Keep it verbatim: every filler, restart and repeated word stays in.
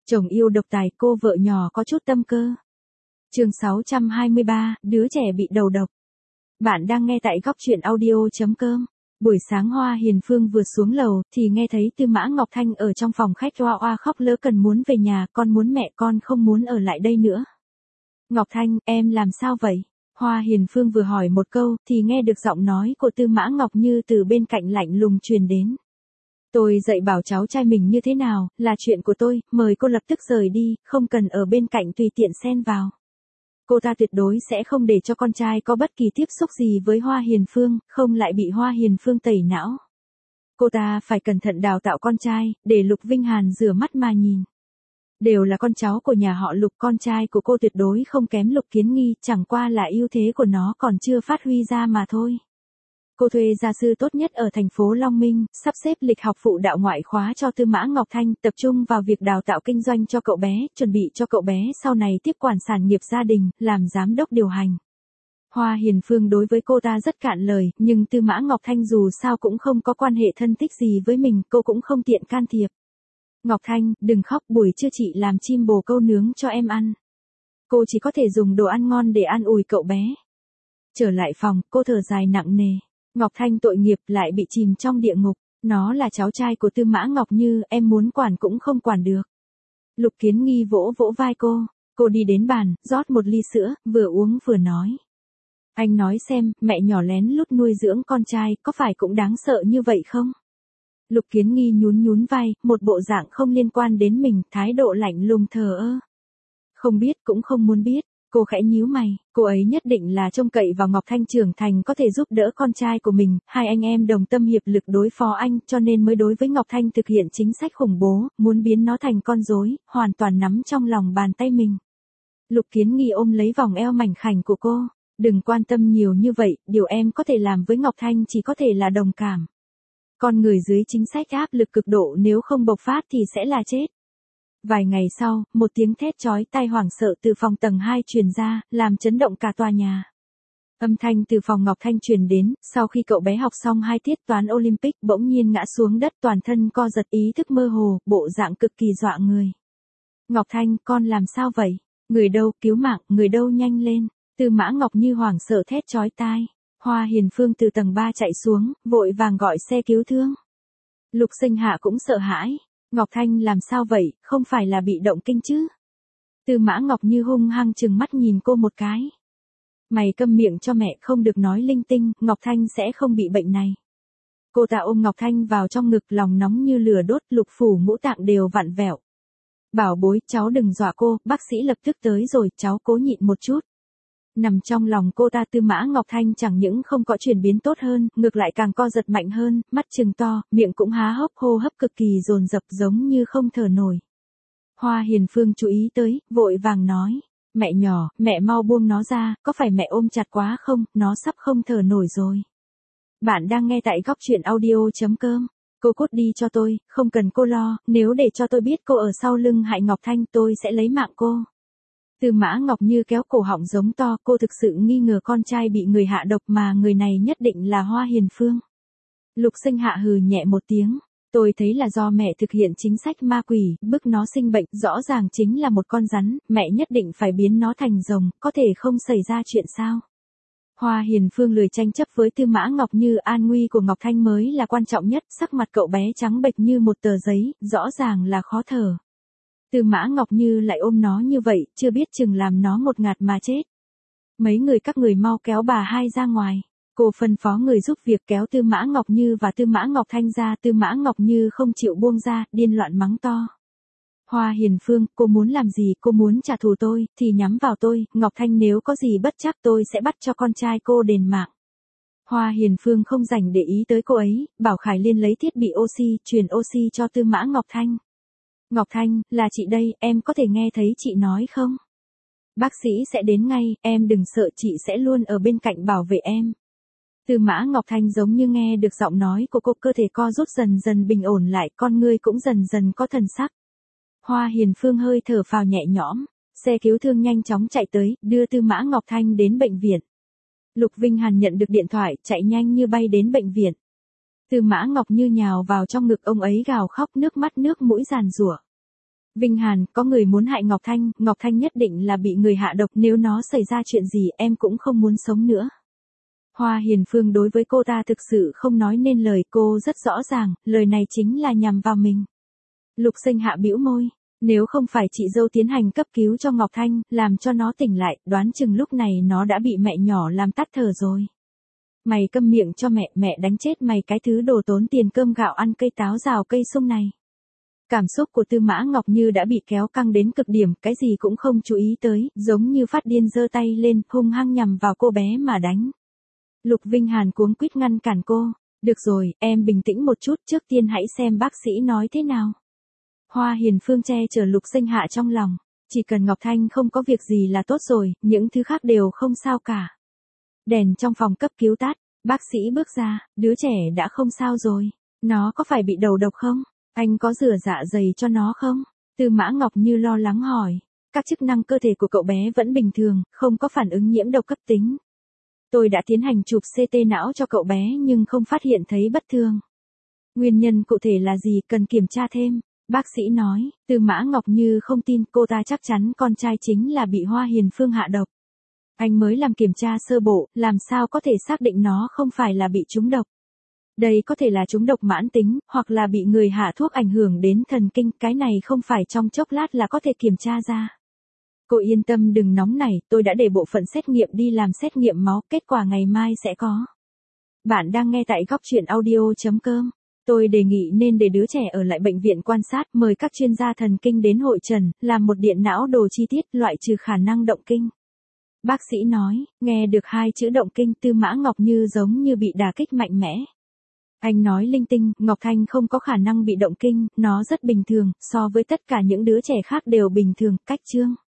Chồng yêu độc tài, cô vợ nhỏ có chút tâm cơ. Chương sáu trăm hai mươi ba, đứa trẻ bị đầu độc. Bạn đang nghe tại góc truyện audio chấm com. Buổi sáng Hoa Hiền Phương vừa xuống lầu thì nghe thấy Tư Mã Ngọc Thanh ở trong phòng khách oa oa khóc lỡ cần muốn về nhà, con muốn mẹ, con không muốn ở lại đây nữa. Ngọc Thanh, em làm sao vậy? Hoa Hiền Phương vừa hỏi một câu thì nghe được giọng nói của Tư Mã Ngọc Như từ bên cạnh lạnh lùng truyền đến. Tôi dạy bảo cháu trai mình như thế nào, là chuyện của tôi, mời cô lập tức rời đi, không cần ở bên cạnh tùy tiện xen vào. Cô ta tuyệt đối sẽ không để cho con trai có bất kỳ tiếp xúc gì với Hoa Hiền Phương, không lại bị Hoa Hiền Phương tẩy não. Cô ta phải cẩn thận đào tạo con trai, để Lục Vinh Hàn rửa mắt mà nhìn. Đều là con cháu của nhà họ Lục, con trai của cô tuyệt đối không kém Lục Kiến Nghi, chẳng qua là ưu thế của nó còn chưa phát huy ra mà thôi. Cô thuê gia sư tốt nhất ở thành phố Long Minh, sắp xếp lịch học phụ đạo ngoại khóa cho Tư Mã Ngọc Thanh, tập trung vào việc đào tạo kinh doanh cho cậu bé, chuẩn bị cho cậu bé sau này tiếp quản sản nghiệp gia đình, làm giám đốc điều hành. Hoa Hiền Phương đối với cô ta rất cạn lời, nhưng Tư Mã Ngọc Thanh dù sao cũng không có quan hệ thân thích gì với mình, cô cũng không tiện can thiệp. Ngọc Thanh, đừng khóc, buổi trưa chị làm chim bồ câu nướng cho em ăn. Cô chỉ có thể dùng đồ ăn ngon để an ủi cậu bé. Trở lại phòng, cô thở dài nặng nề. Ngọc Thanh tội nghiệp lại bị chìm trong địa ngục, nó là cháu trai của Tư Mã Ngọc Như, em muốn quản cũng không quản được. Lục Kiến Nghi vỗ vỗ vai cô, cô đi đến bàn, rót một ly sữa, vừa uống vừa nói. Anh nói xem, mẹ nhỏ lén lút nuôi dưỡng con trai, có phải cũng đáng sợ như vậy không? Lục Kiến Nghi nhún nhún vai, một bộ dạng không liên quan đến mình, thái độ lạnh lùng thờ ơ. Không biết cũng không muốn biết. Cô khẽ nhíu mày, cô ấy nhất định là trông cậy vào Ngọc Thanh trưởng thành có thể giúp đỡ con trai của mình, hai anh em đồng tâm hiệp lực đối phó anh, cho nên mới đối với Ngọc Thanh thực hiện chính sách khủng bố, muốn biến nó thành con rối, hoàn toàn nắm trong lòng bàn tay mình. Lục Kiến Nghi ôm lấy vòng eo mảnh khảnh của cô, đừng quan tâm nhiều như vậy, điều em có thể làm với Ngọc Thanh chỉ có thể là đồng cảm. Con người dưới chính sách áp lực cực độ nếu không bộc phát thì sẽ là chết. Vài ngày sau, một tiếng thét chói tai hoảng sợ từ phòng tầng hai truyền ra, làm chấn động cả tòa nhà. Âm thanh từ phòng Ngọc Thanh truyền đến, sau khi cậu bé học xong hai tiết toán Olympic bỗng nhiên ngã xuống đất, toàn thân co giật, ý thức mơ hồ, bộ dạng cực kỳ dọa người. Ngọc Thanh, con làm sao vậy? Người đâu, cứu mạng, người đâu, nhanh lên. Tư Mã Ngọc Như hoảng sợ thét chói tai. Hoa Hiền Phương từ tầng ba chạy xuống, vội vàng gọi xe cứu thương. Lục Sinh Hạ cũng sợ hãi. Ngọc Thanh làm sao vậy, không phải là bị động kinh chứ? Tư Mã Ngọc Như hung hăng trừng mắt nhìn cô một cái. Mày câm miệng cho mẹ, không được nói linh tinh, Ngọc Thanh sẽ không bị bệnh này. Cô ta ôm Ngọc Thanh vào trong ngực, lòng nóng như lửa đốt, lục phủ ngũ tạng đều vặn vẹo. Bảo bối, cháu đừng dọa cô, bác sĩ lập tức tới rồi, cháu cố nhịn một chút. Nằm trong lòng cô ta, Tư Mã Ngọc Thanh chẳng những không có chuyển biến tốt hơn, ngược lại càng co giật mạnh hơn, mắt trừng to, miệng cũng há hốc, hô hấp cực kỳ dồn dập giống như không thở nổi. Hoa Hiền Phương chú ý tới, vội vàng nói, mẹ nhỏ, mẹ mau buông nó ra, có phải mẹ ôm chặt quá không, nó sắp không thở nổi rồi. Bạn đang nghe tại góc truyện audio chấm com. Cô cút đi cho tôi, không cần cô lo, nếu để cho tôi biết cô ở sau lưng hại Ngọc Thanh tôi sẽ lấy mạng cô. Tư Mã Ngọc Như kéo cổ họng giống to, cô thực sự nghi ngờ con trai bị người hạ độc mà người này nhất định là Hoa Hiền Phương. Lục Sinh Hạ hừ nhẹ một tiếng, tôi thấy là do mẹ thực hiện chính sách ma quỷ, bức nó sinh bệnh, rõ ràng chính là một con rắn, mẹ nhất định phải biến nó thành rồng, có thể không xảy ra chuyện sao. Hoa Hiền Phương lười tranh chấp với Tư Mã Ngọc Như, an nguy của Ngọc Thanh mới là quan trọng nhất, sắc mặt cậu bé trắng bệch như một tờ giấy, rõ ràng là khó thở. Tư Mã Ngọc Như lại ôm nó như vậy, chưa biết chừng làm nó ngột ngạt mà chết. Mấy người các người mau kéo bà hai ra ngoài. Cô phân phó người giúp việc kéo Tư Mã Ngọc Như và Tư Mã Ngọc Thanh ra, Tư Mã Ngọc Như không chịu buông ra, điên loạn mắng to. Hoa Hiền Phương, cô muốn làm gì, cô muốn trả thù tôi, thì nhắm vào tôi, Ngọc Thanh nếu có gì bất chắc tôi sẽ bắt cho con trai cô đền mạng. Hoa Hiền Phương không rảnh để ý tới cô ấy, bảo Khải Liên lấy thiết bị oxy, truyền oxy cho Tư Mã Ngọc Thanh. Ngọc Thanh, là chị đây, em có thể nghe thấy chị nói không? Bác sĩ sẽ đến ngay, em đừng sợ, chị sẽ luôn ở bên cạnh bảo vệ em. Tư Mã Ngọc Thanh giống như nghe được giọng nói của cô, cơ thể co rút dần dần bình ổn lại, con ngươi cũng dần dần có thần sắc. Hoa Hiền Phương hơi thở phào nhẹ nhõm, xe cứu thương nhanh chóng chạy tới, đưa Tư Mã Ngọc Thanh đến bệnh viện. Lục Vinh Hàn nhận được điện thoại, chạy nhanh như bay đến bệnh viện. Tư Mã Ngọc Như nhào vào trong ngực ông ấy gào khóc, nước mắt nước mũi giàn giụa. Vinh Hàn, có người muốn hại Ngọc Thanh, Ngọc Thanh nhất định là bị người hạ độc, nếu nó xảy ra chuyện gì em cũng không muốn sống nữa. Hoa Hiền Phương đối với cô ta thực sự không nói nên lời, cô rất rõ ràng, lời này chính là nhằm vào mình. Lục Sinh Hạ bĩu môi, nếu không phải chị dâu tiến hành cấp cứu cho Ngọc Thanh, làm cho nó tỉnh lại, đoán chừng lúc này nó đã bị mẹ nhỏ làm tắt thở rồi. Mày câm miệng cho mẹ, mẹ đánh chết mày cái thứ đồ tốn tiền cơm gạo ăn cây táo rào cây sung này. Cảm xúc của Tư Mã Ngọc Như đã bị kéo căng đến cực điểm, cái gì cũng không chú ý tới, giống như phát điên giơ tay lên, hung hăng nhằm vào cô bé mà đánh. Lục Vinh Hàn cuống quýt ngăn cản cô, được rồi, em bình tĩnh một chút, trước tiên hãy xem bác sĩ nói thế nào. Hoa Hiền Phương che chở Lục Sinh Hạ trong lòng, chỉ cần Ngọc Thanh không có việc gì là tốt rồi, những thứ khác đều không sao cả. Đèn trong phòng cấp cứu tắt, bác sĩ bước ra, đứa trẻ đã không sao rồi, nó có phải bị đầu độc không? Anh có rửa dạ dày cho nó không? Tư Mã Ngọc Như lo lắng hỏi, các chức năng cơ thể của cậu bé vẫn bình thường, không có phản ứng nhiễm độc cấp tính. Tôi đã tiến hành chụp xê tê não cho cậu bé nhưng không phát hiện thấy bất thường. Nguyên nhân cụ thể là gì cần kiểm tra thêm, bác sĩ nói. Tư Mã Ngọc Như không tin, cô ta chắc chắn con trai chính là bị Hoa Hiền Phương hạ độc. Anh mới làm kiểm tra sơ bộ, làm sao có thể xác định nó không phải là bị trúng độc. Đây có thể là trúng độc mãn tính, hoặc là bị người hạ thuốc ảnh hưởng đến thần kinh, cái này không phải trong chốc lát là có thể kiểm tra ra. Cô yên tâm đừng nóng nảy, tôi đã để bộ phận xét nghiệm đi làm xét nghiệm máu, kết quả ngày mai sẽ có. Bạn đang nghe tại góc truyện audio chấm com. Tôi đề nghị nên để đứa trẻ ở lại bệnh viện quan sát, mời các chuyên gia thần kinh đến hội trần, làm một điện não đồ chi tiết, loại trừ khả năng động kinh. Bác sĩ nói, nghe được hai chữ động kinh, Tư Mã Ngọc Như giống như bị đả kích mạnh mẽ. Anh nói linh tinh, Ngọc Thanh không có khả năng bị động kinh, nó rất bình thường, so với tất cả những đứa trẻ khác đều bình thường, cách chương.